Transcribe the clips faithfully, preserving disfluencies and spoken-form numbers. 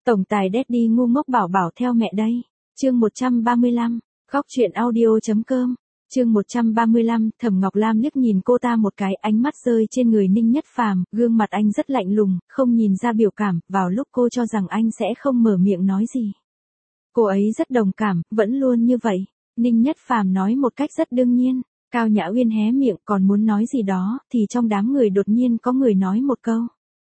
Tổng tài Daddy ngu ngốc bảo bảo theo mẹ đây. Chương một trăm ba mươi lăm, Góc truyện audio.com. Chương một trăm ba mươi lăm, Thẩm Ngọc Lam liếc nhìn cô ta một cái, ánh mắt rơi trên người Ninh Nhất Phàm, gương mặt anh rất lạnh lùng, không nhìn ra biểu cảm, vào lúc cô cho rằng anh sẽ không mở miệng nói gì. Cô ấy rất đồng cảm, vẫn luôn như vậy. Ninh Nhất Phàm nói một cách rất đương nhiên. Cao Nhã Uyên hé miệng còn muốn nói gì đó, thì trong đám người đột nhiên có người nói một câu.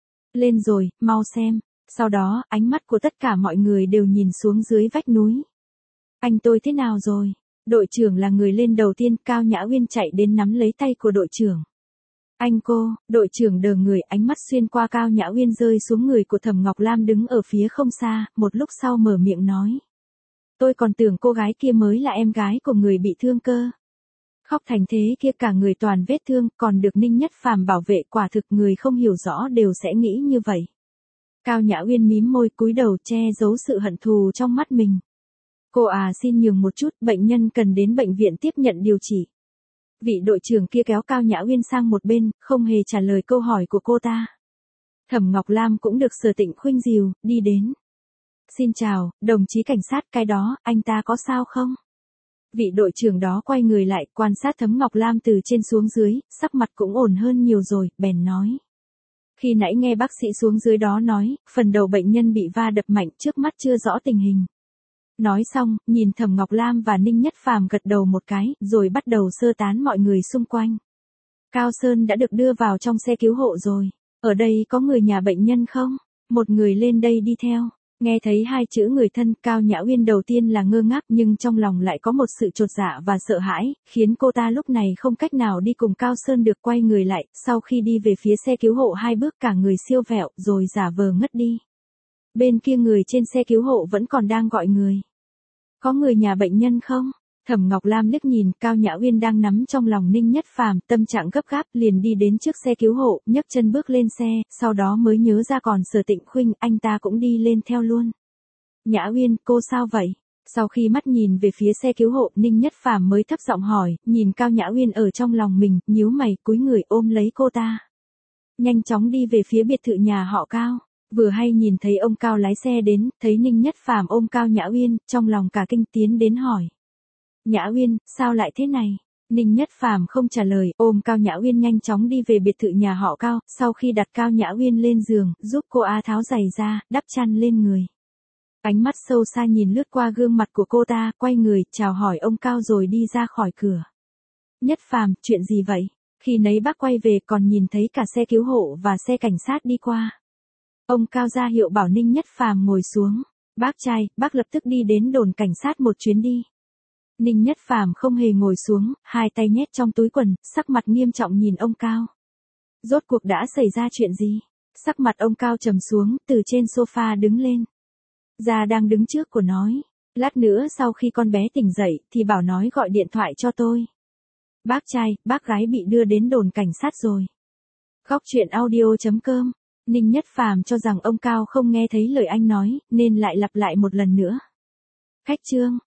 Lên rồi, mau xem. Sau đó, ánh mắt của tất cả mọi người đều nhìn xuống dưới vách núi. Anh tôi thế nào rồi? Đội trưởng là người lên đầu tiên, Cao Nhã Uyên chạy đến nắm lấy tay của đội trưởng. Anh cô, đội trưởng đờ người, ánh mắt xuyên qua Cao Nhã Uyên rơi xuống người của Thẩm Ngọc Lam đứng ở phía không xa, một lúc sau mở miệng nói. Tôi còn tưởng cô gái kia mới là em gái của người bị thương cơ. Khóc thành thế kia cả người toàn vết thương, còn được Ninh Nhất Phàm bảo vệ, quả thực người không hiểu rõ đều sẽ nghĩ như vậy. Cao Nhã Uyên mím môi cúi đầu che giấu sự hận thù trong mắt mình. Cô à xin nhường một chút, bệnh nhân cần đến bệnh viện tiếp nhận điều trị. Vị đội trưởng kia kéo Cao Nhã Uyên sang một bên, không hề trả lời câu hỏi của cô ta. Thẩm Ngọc Lam cũng được Sở Tịnh khuynh dìu, đi đến. Xin chào, đồng chí cảnh sát, cái đó, anh ta có sao không? Vị đội trưởng đó quay người lại, quan sát Thẩm Ngọc Lam từ trên xuống dưới, sắc mặt cũng ổn hơn nhiều rồi, bèn nói. Khi nãy nghe bác sĩ xuống dưới đó nói, phần đầu bệnh nhân bị va đập mạnh, trước mắt chưa rõ tình hình. Nói xong, nhìn Thẩm Ngọc Lam và Ninh Nhất Phàm gật đầu một cái, rồi bắt đầu sơ tán mọi người xung quanh. Cao Sơn đã được đưa vào trong xe cứu hộ rồi. Ở đây có người nhà bệnh nhân không? Một người lên đây đi theo. Nghe thấy hai chữ người thân, Cao Nhã Uyên đầu tiên là ngơ ngác nhưng trong lòng lại có một sự chột dạ và sợ hãi, khiến cô ta lúc này không cách nào đi cùng Cao Sơn được, quay người lại, sau khi đi về phía xe cứu hộ hai bước cả người siêu vẹo rồi giả vờ ngất đi. Bên kia người trên xe cứu hộ vẫn còn đang gọi người. Có người nhà bệnh nhân không? Thẩm Ngọc Lam liếc nhìn, Cao Nhã Uyên đang nắm trong lòng Ninh Nhất Phàm, tâm trạng gấp gáp, liền đi đến trước xe cứu hộ, nhấc chân bước lên xe, sau đó mới nhớ ra còn Sở Tịnh khuynh, anh ta cũng đi lên theo luôn. Nhã Uyên, cô sao vậy? Sau khi mắt nhìn về phía xe cứu hộ, Ninh Nhất Phàm mới thấp giọng hỏi, nhìn Cao Nhã Uyên ở trong lòng mình, nhíu mày, cúi người ôm lấy cô ta. Nhanh chóng đi về phía biệt thự nhà họ Cao. Vừa hay nhìn thấy ông Cao lái xe đến, thấy Ninh Nhất Phàm ôm Cao Nhã Uyên, trong lòng cả kinh tiến đến hỏi. Nhã Uyên, sao lại thế này? Ninh Nhất Phàm không trả lời, ôm Cao Nhã Uyên nhanh chóng đi về biệt thự nhà họ Cao, sau khi đặt Cao Nhã Uyên lên giường, giúp cô A tháo giày ra, đắp chăn lên người. Ánh mắt sâu xa nhìn lướt qua gương mặt của cô ta, quay người, chào hỏi ông Cao rồi đi ra khỏi cửa. Nhất Phàm, chuyện gì vậy? Khi nấy bác quay về còn nhìn thấy cả xe cứu hộ và xe cảnh sát đi qua. Ông Cao ra hiệu bảo Ninh Nhất Phàm ngồi xuống. Bác trai, bác lập tức đi đến đồn cảnh sát một chuyến đi. Ninh Nhất Phàm không hề ngồi xuống, hai tay nhét trong túi quần, sắc mặt nghiêm trọng nhìn ông Cao. Rốt cuộc đã xảy ra chuyện gì? Sắc mặt ông Cao trầm xuống, từ trên sofa đứng lên. Gia đang đứng trước của nói. Lát nữa sau khi con bé tỉnh dậy, thì bảo nói gọi điện thoại cho tôi. Bác trai, bác gái bị đưa đến đồn cảnh sát rồi. Góc truyện audio.com. Ninh Nhất Phàm cho rằng ông Cao không nghe thấy lời anh nói, nên lại lặp lại một lần nữa. Khách trương,